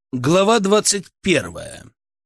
Глава 21.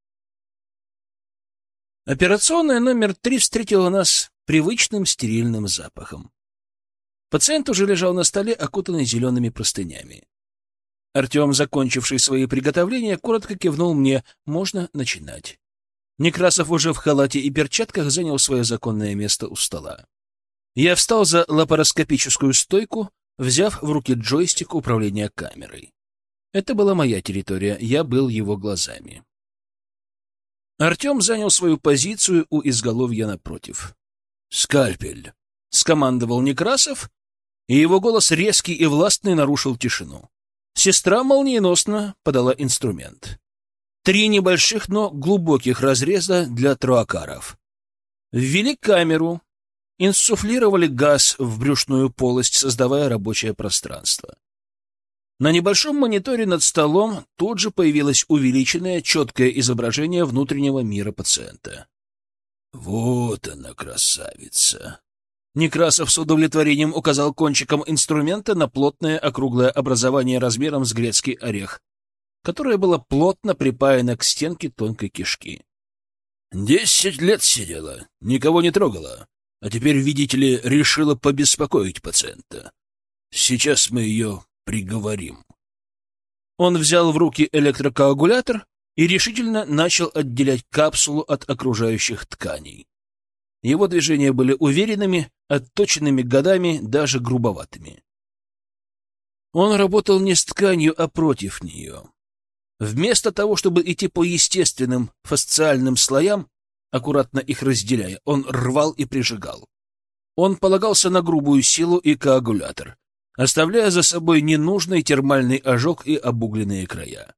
Операционная номер 3 встретила нас привычным стерильным запахом. Пациент уже лежал на столе, окутанный зелеными простынями. Артем, закончивший свои приготовления, коротко кивнул мне: можно начинать. Некрасов уже в халате и перчатках занял свое законное место у стола. Я встал за лапароскопическую стойку, взяв в руки джойстик управления камерой. Это была моя территория, я был его глазами. Артем занял свою позицию у изголовья напротив. «Скальпель!» — скомандовал Некрасов, и его голос резкий и властный нарушил тишину. Сестра молниеносно подала инструмент. 3 небольших, но глубоких разреза для троакаров. Ввели камеру, инсуфлировали газ в брюшную полость, создавая рабочее пространство. На небольшом мониторе над столом тут же появилось увеличенное, четкое изображение внутреннего мира пациента. «Вот она, красавица!» Некрасов с удовлетворением указал кончиком инструмента на плотное округлое образование размером с грецкий орех, которое было плотно припаяно к стенке тонкой кишки. 10 лет сидела, никого не трогала, а теперь, видите ли, решила побеспокоить пациента. Сейчас мы ее приговорим». Он взял в руки электрокоагулятор и решительно начал отделять капсулу от окружающих тканей. Его движения были уверенными, отточенными годами, даже грубоватыми. Он работал не с тканью, а против нее. Вместо того, чтобы идти по естественным фасциальным слоям, аккуратно их разделяя, он рвал и прижигал. Он полагался на грубую силу и коагулятор, оставляя за собой ненужный термальный ожог и обугленные края.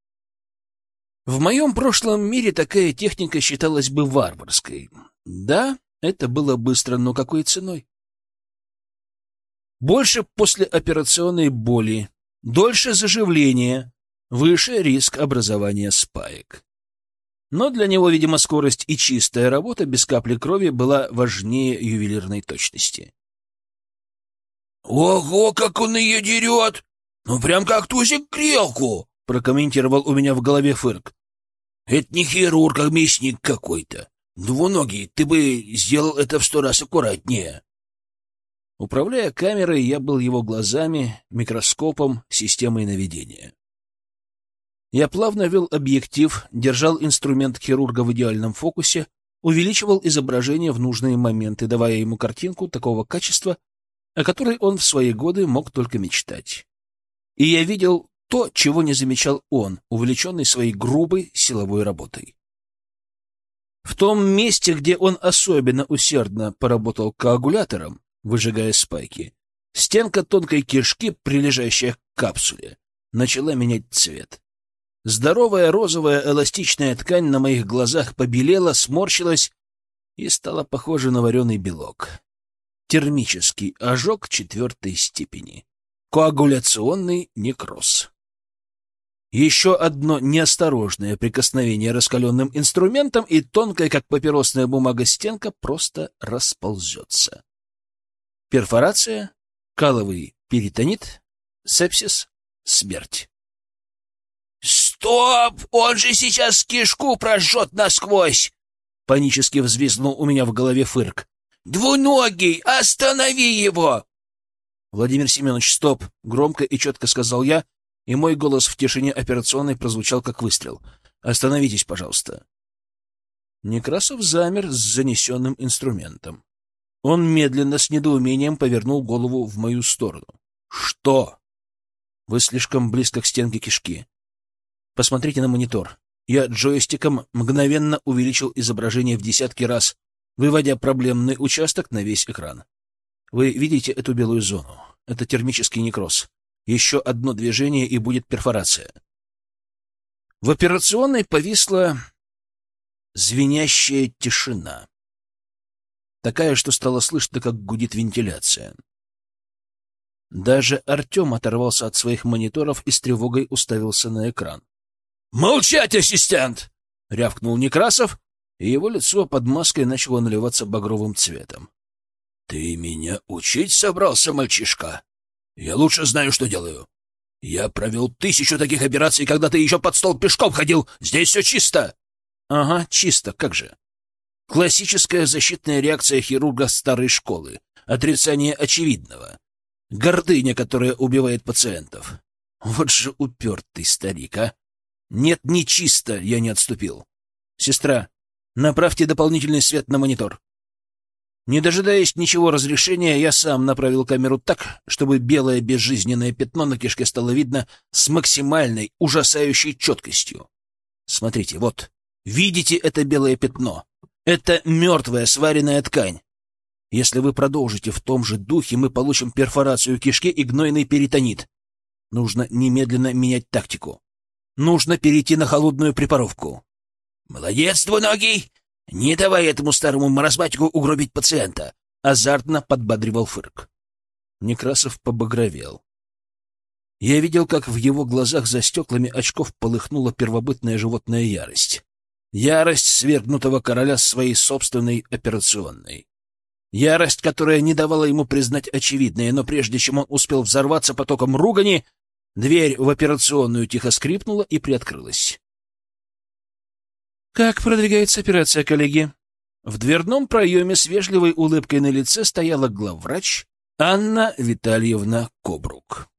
В моем прошлом мире такая техника считалась бы варварской. Да, это было быстро, но какой ценой? Больше послеоперационной боли, дольше заживления, выше риск образования спаек. Но для него, видимо, скорость и чистая работа без капли крови была важнее ювелирной точности. «Ого, как он ее дерет! Ну, прям как тузик грелку!» — прокомментировал у меня в голове Фырк. «Это не хирург, а мясник какой-то. Двуногий, ты бы сделал это в 100 раз аккуратнее». Управляя камерой, я был его глазами, микроскопом, системой наведения. Я плавно вел объектив, держал инструмент хирурга в идеальном фокусе, увеличивал изображение в нужные моменты, давая ему картинку такого качества, о которой он в свои годы мог только мечтать. И я видел то, чего не замечал он, увлеченный своей грубой силовой работой. В том месте, где он особенно усердно поработал коагулятором, выжигая спайки, стенка тонкой кишки, прилежащая к капсуле, начала менять цвет. Здоровая розовая эластичная ткань на моих глазах побелела, сморщилась и стала похожа на вареный белок. Термический ожог 4-й степени. Коагуляционный некроз. Еще одно неосторожное прикосновение раскаленным инструментом, и тонкая, как папиросная бумага, стенка просто расползется. Перфорация, каловый перитонит, сепсис, смерть. «Стоп! Он же сейчас кишку прожжет насквозь!» — панически взвизгнул у меня в голове Фырк. «Двуногий! Останови его!» «Владимир Семенович, стоп!» — громко и четко сказал я, и мой голос в тишине операционной прозвучал как выстрел. «Остановитесь, пожалуйста!» Некрасов замер с занесенным инструментом. Он медленно, с недоумением повернул голову в мою сторону. «Что?» «Вы слишком близко к стенке кишки. Посмотрите на монитор». Я джойстиком мгновенно увеличил изображение в десятки раз, выводя проблемный участок на весь экран. Вы видите эту белую зону? Это термический некроз. Еще одно движение, и будет перфорация. В операционной повисла звенящая тишина. Такая, что стало слышно, как гудит вентиляция. Даже Артем оторвался от своих мониторов и с тревогой уставился на экран. «Молчать, ассистент!» — рявкнул Некрасов, и его лицо под маской начало наливаться багровым цветом. «Ты меня учить собрался, мальчишка? Я лучше знаю, что делаю. Я провел 1000 таких операций, когда ты еще под стол пешком ходил. Здесь все чисто. Ага, чисто, как же. Классическая защитная реакция хирурга старой школы. Отрицание очевидного. Гордыня, которая убивает пациентов. Вот же упертый старик, а. Нет, не чисто, я не отступил. Сестра, направьте дополнительный свет на монитор. Не дожидаясь ничего разрешения, я сам направил камеру так, чтобы белое безжизненное пятно на кишке стало видно с максимальной, ужасающей четкостью. Смотрите, вот. Видите это белое пятно? Это мертвая сваренная ткань. Если вы продолжите в том же духе, мы получим перфорацию кишки и гнойный перитонит. Нужно немедленно менять тактику. Нужно перейти на холодную препаровку. Молодец, двуногий! Не давай этому старому маразматику угробить пациента! Азартно подбадривал Фырк. Некрасов побагровел. Я видел, как в его глазах за стеклами очков полыхнула первобытная животная ярость. Ярость свергнутого короля своей собственной операционной. Ярость, которая не давала ему признать очевидное, но прежде чем он успел взорваться потоком ругани, дверь в операционную тихо скрипнула и приоткрылась. «Как продвигается операция, коллеги?» В дверном проеме с вежливой улыбкой на лице стояла главврач Анна Витальевна Кобрук.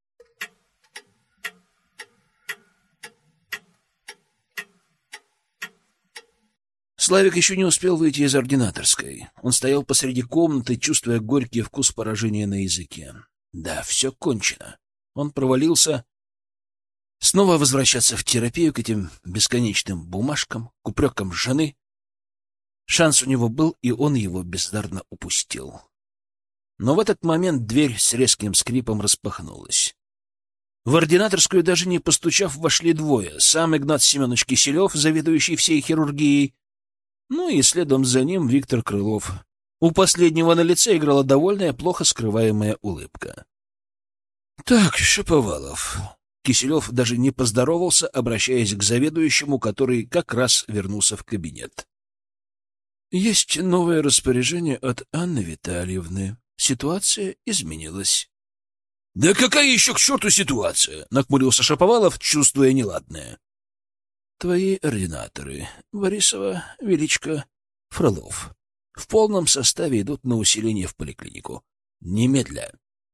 Славик еще не успел выйти из ординаторской. Он стоял посреди комнаты, чувствуя горький вкус поражения на языке. Да, все кончено. Он провалился. Снова возвращаться в терапию к этим бесконечным бумажкам, к упрекам жены. Шанс у него был, и он его бездарно упустил. Но в этот момент дверь с резким скрипом распахнулась. В ординаторскую, даже не постучав, вошли двое. Сам Игнат Семенович Киселев, заведующий всей хирургией, ну и следом за ним Виктор Крылов. У последнего на лице играла довольная, плохо скрываемая улыбка. — Так, Шаповалов... Киселев даже не поздоровался, обращаясь к заведующему, который как раз вернулся в кабинет. «Есть новое распоряжение от Анны Витальевны. Ситуация изменилась». «Да какая еще к черту ситуация?» — нахмурился Шаповалов, чувствуя неладное. «Твои ординаторы, Борисова, Величко, Фролов, в полном составе идут на усиление в поликлинику. Немедля».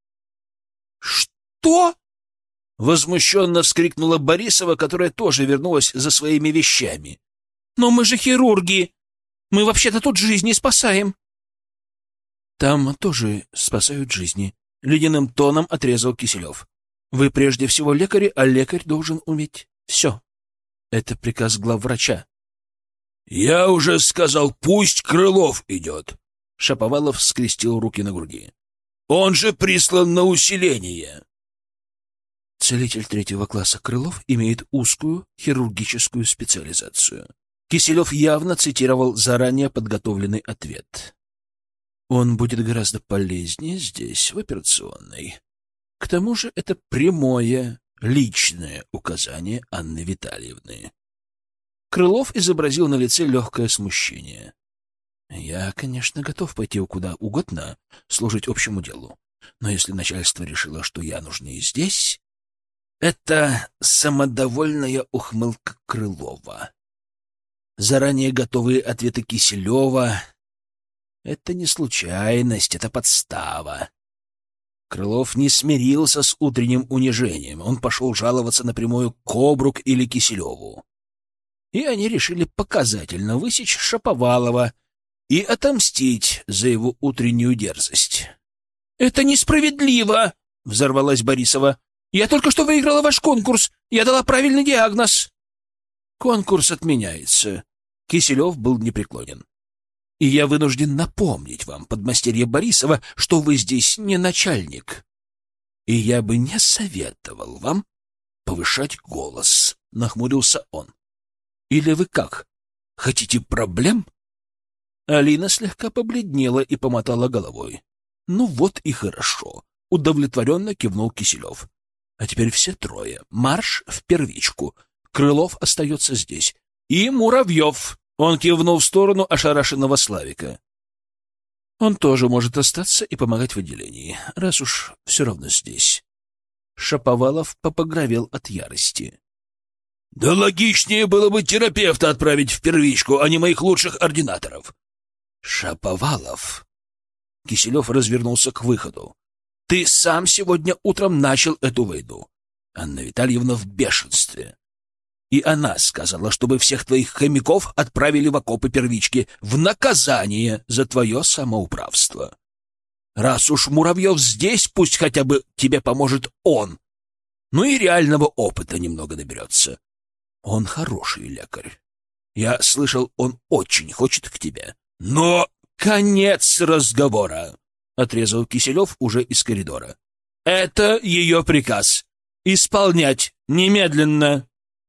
«Что?» — возмущенно вскрикнула Борисова, которая тоже вернулась за своими вещами. «Но мы же хирурги! Мы вообще-то тут жизни спасаем!» «Там тоже спасают жизни», — ледяным тоном отрезал Киселев. «Вы прежде всего лекари, а лекарь должен уметь все. Это приказ главврача». «Я уже сказал, пусть Крылов идет!» Шаповалов скрестил руки на груди. «Он же прислан на усиление!» Целитель 3-го класса Крылов имеет узкую хирургическую специализацию. Киселев явно цитировал заранее подготовленный ответ. Он будет гораздо полезнее здесь, в операционной. К тому же это прямое, личное указание Анны Витальевны. Крылов изобразил на лице легкое смущение. Я, конечно, готов пойти куда угодно, служить общему делу. Но если начальство решило, что я нужнее здесь... Это самодовольная ухмылка Крылова. Заранее готовые ответы Киселева. Это не случайность, это подстава. Крылов не смирился с утренним унижением. Он пошел жаловаться напрямую Кобрук или Киселеву. И они решили показательно высечь Шаповалова и отомстить за его утреннюю дерзость. — Это несправедливо! — взорвалась Борисова. Я только что выиграла ваш конкурс. Я дала правильный диагноз. Конкурс отменяется. Киселев был непреклонен. И я вынужден напомнить вам, подмастерье Борисова, что вы здесь не начальник. И я бы не советовал вам повышать голос, нахмурился он. Или вы как? Хотите проблем? Алина слегка побледнела и помотала головой. Ну вот и хорошо. Удовлетворенно кивнул Киселев. А теперь все трое. Марш в первичку. Крылов остается здесь. И Муравьев. Он кивнул в сторону ошарашенного Славика. Он тоже может остаться и помогать в отделении, раз уж все равно здесь. Шаповалов попогровел от ярости. Да логичнее было бы терапевта отправить в первичку, а не моих лучших ординаторов. Шаповалов. Киселев развернулся к выходу. Ты сам сегодня утром начал эту войну. Анна Витальевна в бешенстве. И она сказала, чтобы всех твоих хомяков отправили в окопы первички в наказание за твое самоуправство. Раз уж Муравьев здесь, пусть хотя бы тебе поможет он. Ну и реального опыта немного наберется. Он хороший лекарь. Я слышал, он очень хочет к тебе. Но конец разговора, — отрезал Киселев уже из коридора. Это ее приказ. Исполнять немедленно.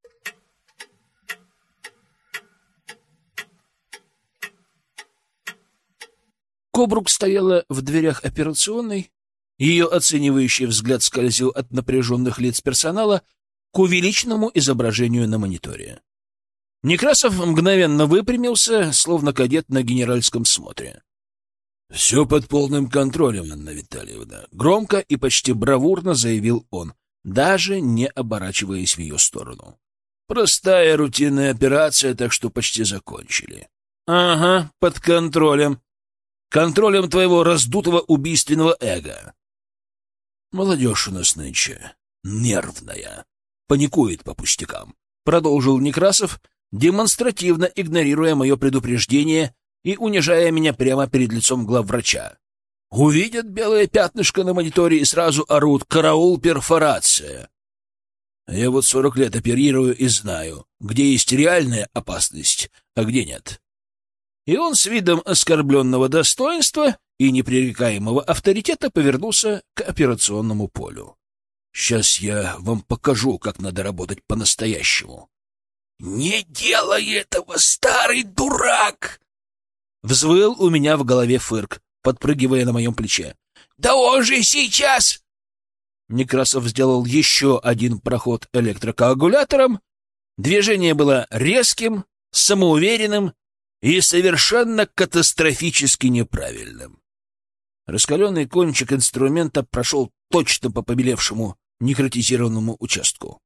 Кобрук стояла в дверях операционной. Ее оценивающий взгляд скользил от напряженных лиц персонала к увеличенному изображению на мониторе. Некрасов мгновенно выпрямился, словно кадет на генеральском смотре. — Все под полным контролем, Анна Витальевна. Громко и почти бравурно заявил он, даже не оборачиваясь в ее сторону. — Простая рутинная операция, так что почти закончили. — Ага, под контролем. Контролем твоего раздутого убийственного эго. Молодежь у нас нынче нервная, паникует по пустякам, продолжил Некрасов, демонстративно игнорируя мое предупреждение и унижая меня прямо перед лицом главврача. Увидят белое пятнышко на мониторе и сразу орут: «Караул, перфорация!» Я вот 40 лет оперирую и знаю, где есть реальная опасность, а где нет. И он с видом оскорбленного достоинства и непререкаемого авторитета повернулся к операционному полю. «Сейчас я вам покажу, как надо работать по-настоящему». «Не делай этого, старый дурак!» Взвыл у меня в голове Фырк, подпрыгивая на моем плече. «Да он же сейчас!» Некрасов сделал еще один проход электрокоагулятором. Движение было резким, самоуверенным и совершенно катастрофически неправильным. Раскаленный кончик инструмента прошел точно по побелевшему некротизированному участку.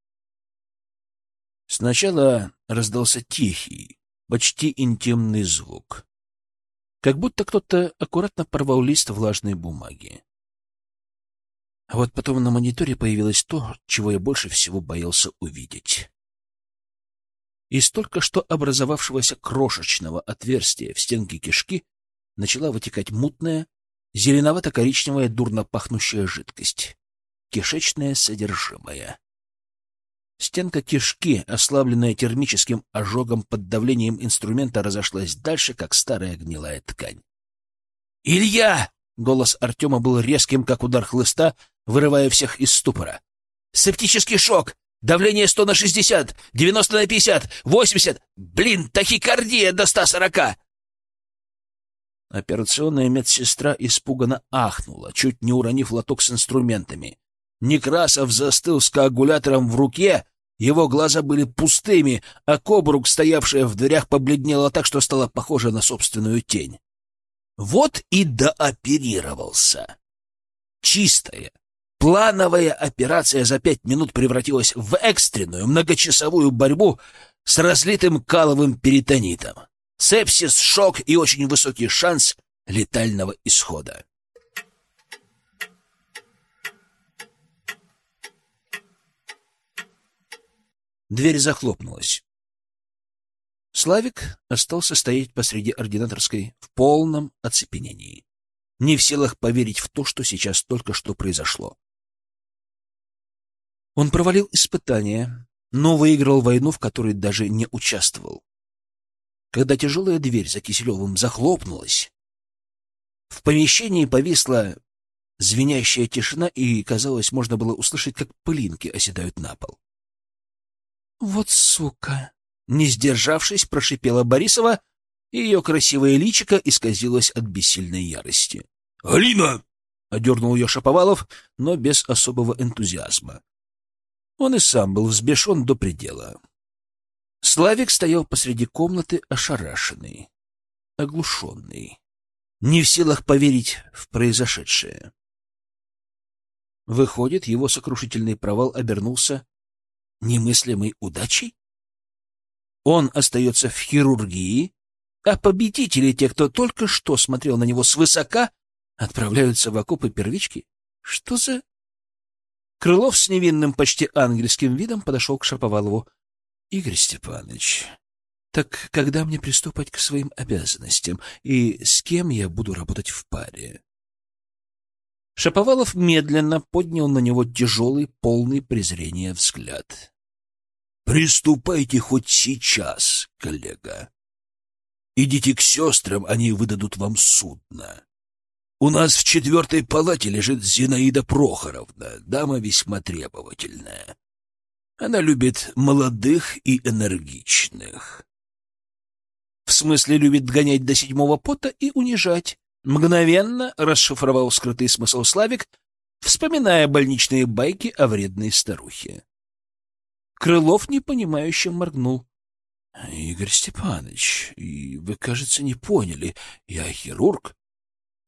Сначала раздался тихий, почти интимный звук, как будто кто-то аккуратно порвал лист влажной бумаги. А вот потом на мониторе появилось то, чего я больше всего боялся увидеть. Из только что образовавшегося крошечного отверстия в стенке кишки начала вытекать мутная, зеленовато-коричневая, дурно пахнущая жидкость. Кишечное содержимое. Стенка кишки, ослабленная термическим ожогом под давлением инструмента, разошлась дальше, как старая гнилая ткань. «Илья!» — голос Артема был резким, как удар хлыста, вырывая всех из ступора. «Септический шок! Давление 100 на 60, 90 на 50, 80! Блин, тахикардия до 140!» Операционная медсестра испуганно ахнула, чуть не уронив лоток с инструментами. Некрасов застыл с коагулятором в руке, его глаза были пустыми, а Кобрук, стоявшая в дверях, побледнела так, что стала похожа на собственную тень. Вот и дооперировался. Чистая, плановая операция за 5 минут превратилась в экстренную многочасовую борьбу с разлитым каловым перитонитом. Сепсис, шок и очень высокий шанс летального исхода. Дверь захлопнулась. Славик остался стоять посреди ординаторской в полном оцепенении, не в силах поверить в то, что сейчас только что произошло. Он провалил испытание, но выиграл войну, в которой даже не участвовал. Когда тяжелая дверь за Киселевым захлопнулась, в помещении повисла звенящая тишина, и, казалось, можно было услышать, как пылинки оседают на пол. «Вот сука!» — не сдержавшись, прошипела Борисова, и ее красивое личико исказилось от бессильной ярости. «Алина!» — одернул ее Шаповалов, но без особого энтузиазма. Он и сам был взбешен до предела. Славик стоял посреди комнаты ошарашенный, оглушенный, не в силах поверить в произошедшее. Выходит, его сокрушительный провал обернулся немыслимой удачей? Он остается в хирургии, а победители, те, кто только что смотрел на него свысока, отправляются в окопы первички? Что за... Крылов с невинным, почти ангельским видом подошел к Шаповалову. — Игорь Степанович, так когда мне приступать к своим обязанностям, и с кем я буду работать в паре? Шаповалов медленно поднял на него тяжелый, полный презрения взгляд. — Приступайте хоть сейчас, коллега. Идите к сестрам, они выдадут вам судно. У нас в 4-й палате лежит Зинаида Прохоровна, дама весьма требовательная. Она любит молодых и энергичных. В смысле, любит гонять до 7-го пота и унижать. Мгновенно расшифровал скрытый смысл Славик, вспоминая больничные байки о вредной старухе. Крылов непонимающе моргнул. — Игорь Степанович, вы, кажется, не поняли. Я хирург. —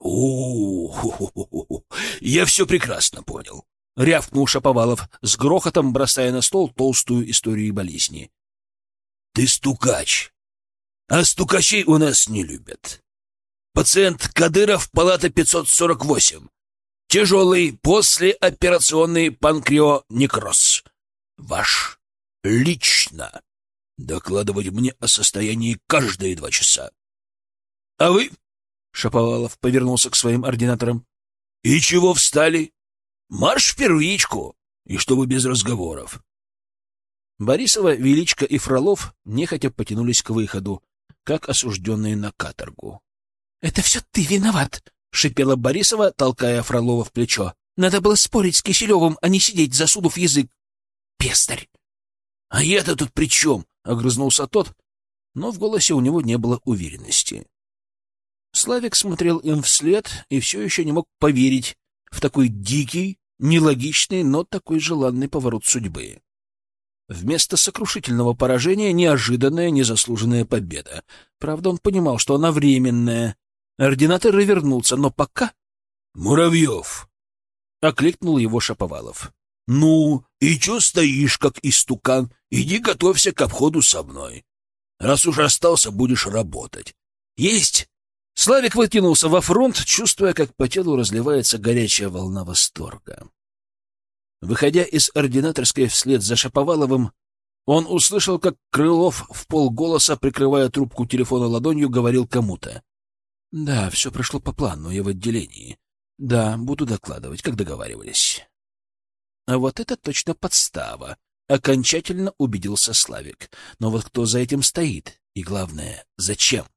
О, я все прекрасно понял, — рявкнул Шаповалов, с грохотом бросая на стол толстую историю болезни. — Ты стукач, а стукачей у нас не любят. Пациент Кадыров, палата 548. Тяжелый послеоперационный панкреонекроз. Ваш. Лично. Докладывать мне о состоянии каждые 2 часа. — А вы? — Шаповалов повернулся к своим ординаторам. — И чего встали? Марш в первичку, и чтобы без разговоров. Борисова, Величко и Фролов нехотя потянулись к выходу, как осужденные на каторгу. — Это все ты виноват! — шипела Борисова, толкая Фролова в плечо. — Надо было спорить с Киселевым, а не сидеть, засунув язык. Пестарь! — А я-то тут при чем? — огрызнулся тот, но в голосе у него не было уверенности. Славик смотрел им вслед и все еще не мог поверить в такой дикий, нелогичный, но такой желанный поворот судьбы. Вместо сокрушительного поражения — неожиданная, незаслуженная победа. Правда, он понимал, что она временная. Ординатор вернулся, но пока... — Муравьев! — окликнул его Шаповалов. — Ну, и чё стоишь, как истукан? Иди готовься к обходу со мной. Раз уж остался, будешь работать. — Есть! Славик вытянулся во фронт, чувствуя, как по телу разливается горячая волна восторга. Выходя из ординаторской вслед за Шаповаловым, он услышал, как Крылов вполголоса, прикрывая трубку телефона ладонью, говорил кому-то. — Да, все прошло по плану, я в отделении. Да, буду докладывать, как договаривались. А вот это точно подстава, окончательно убедился Славик. Но вот кто за этим стоит? И главное, зачем?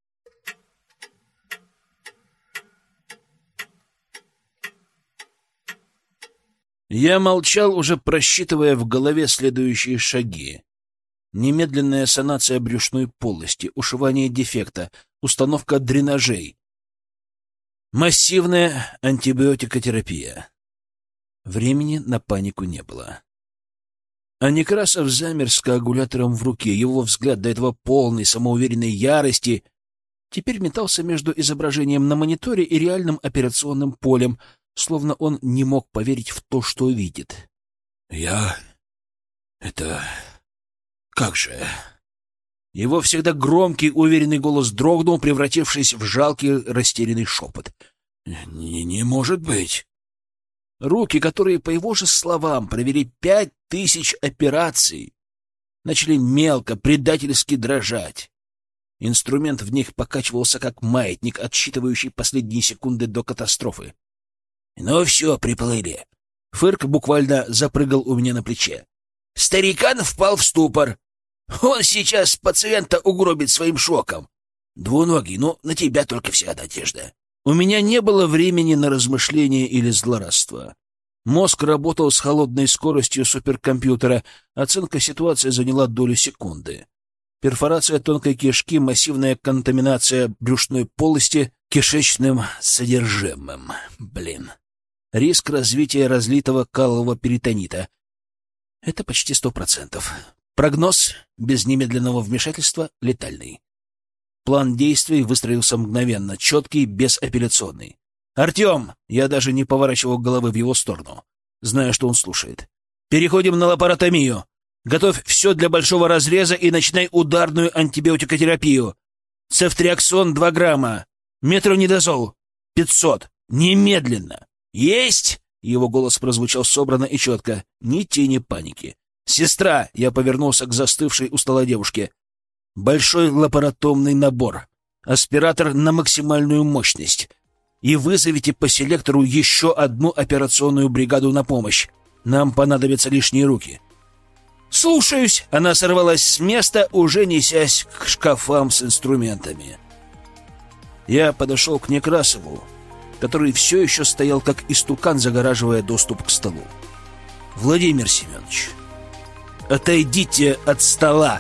Я молчал, уже просчитывая в голове следующие шаги. Немедленная санация брюшной полости, ушивание дефекта, установка дренажей, массивная антибиотикотерапия. Времени на панику не было. А Некрасов замер с коагулятором в руке. Его взгляд, до этого полный самоуверенной ярости, теперь метался между изображением на мониторе и реальным операционным полем, словно он не мог поверить в то, что видит. Это... как же...» Его всегда громкий, уверенный голос дрогнул, превратившись в жалкий, растерянный шепот. «Не может быть!» Руки, которые, по его же словам, провели 5000 операций, начали мелко, предательски дрожать. Инструмент в них покачивался, как маятник, отсчитывающий последние секунды до катастрофы. «Ну все, приплыли!» Фырк буквально запрыгал у меня на плече. «Старикан впал в ступор. Он сейчас пациента угробит своим шоком. Двуногий, ну, на тебя только вся надежда». У меня не было времени на размышления или злорадство. Мозг работал с холодной скоростью суперкомпьютера. Оценка ситуации заняла долю секунды. Перфорация тонкой кишки, массивная контаминация брюшной полости кишечным содержимым. Риск развития разлитого калового перитонита. Это почти 100%. Прогноз без немедленного вмешательства летальный. План действий выстроился мгновенно, четкий, безапелляционный. «Артем!» — я даже не поворачивал головы в его сторону. зная, что он слушает. «Переходим на лапаротомию. Готовь все для большого разреза и начинай ударную антибиотикотерапию. Цефтриаксон 2 грамма. Метронидазол 500. Немедленно!» «Есть!» — его голос прозвучал собранно и четко. Ни тени паники. «Сестра!» — я повернулся к застывшей у стола девушке. «Большой лапаротомный набор. Аспиратор на максимальную мощность. И вызовите по селектору еще одну операционную бригаду на помощь. Нам понадобятся лишние руки». «Слушаюсь!» — она сорвалась с места, уже несясь к шкафам с инструментами. Я подошел к Некрасову, который все еще стоял как истукан, загораживая доступ к столу. «Владимир Семенович, отойдите от стола!»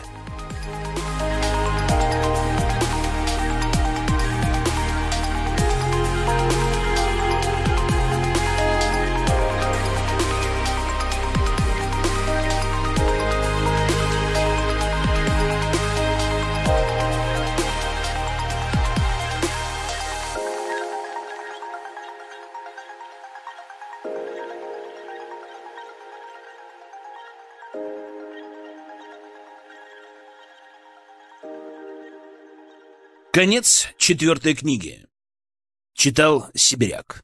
Конец 4 книги. Читал Сибиряк.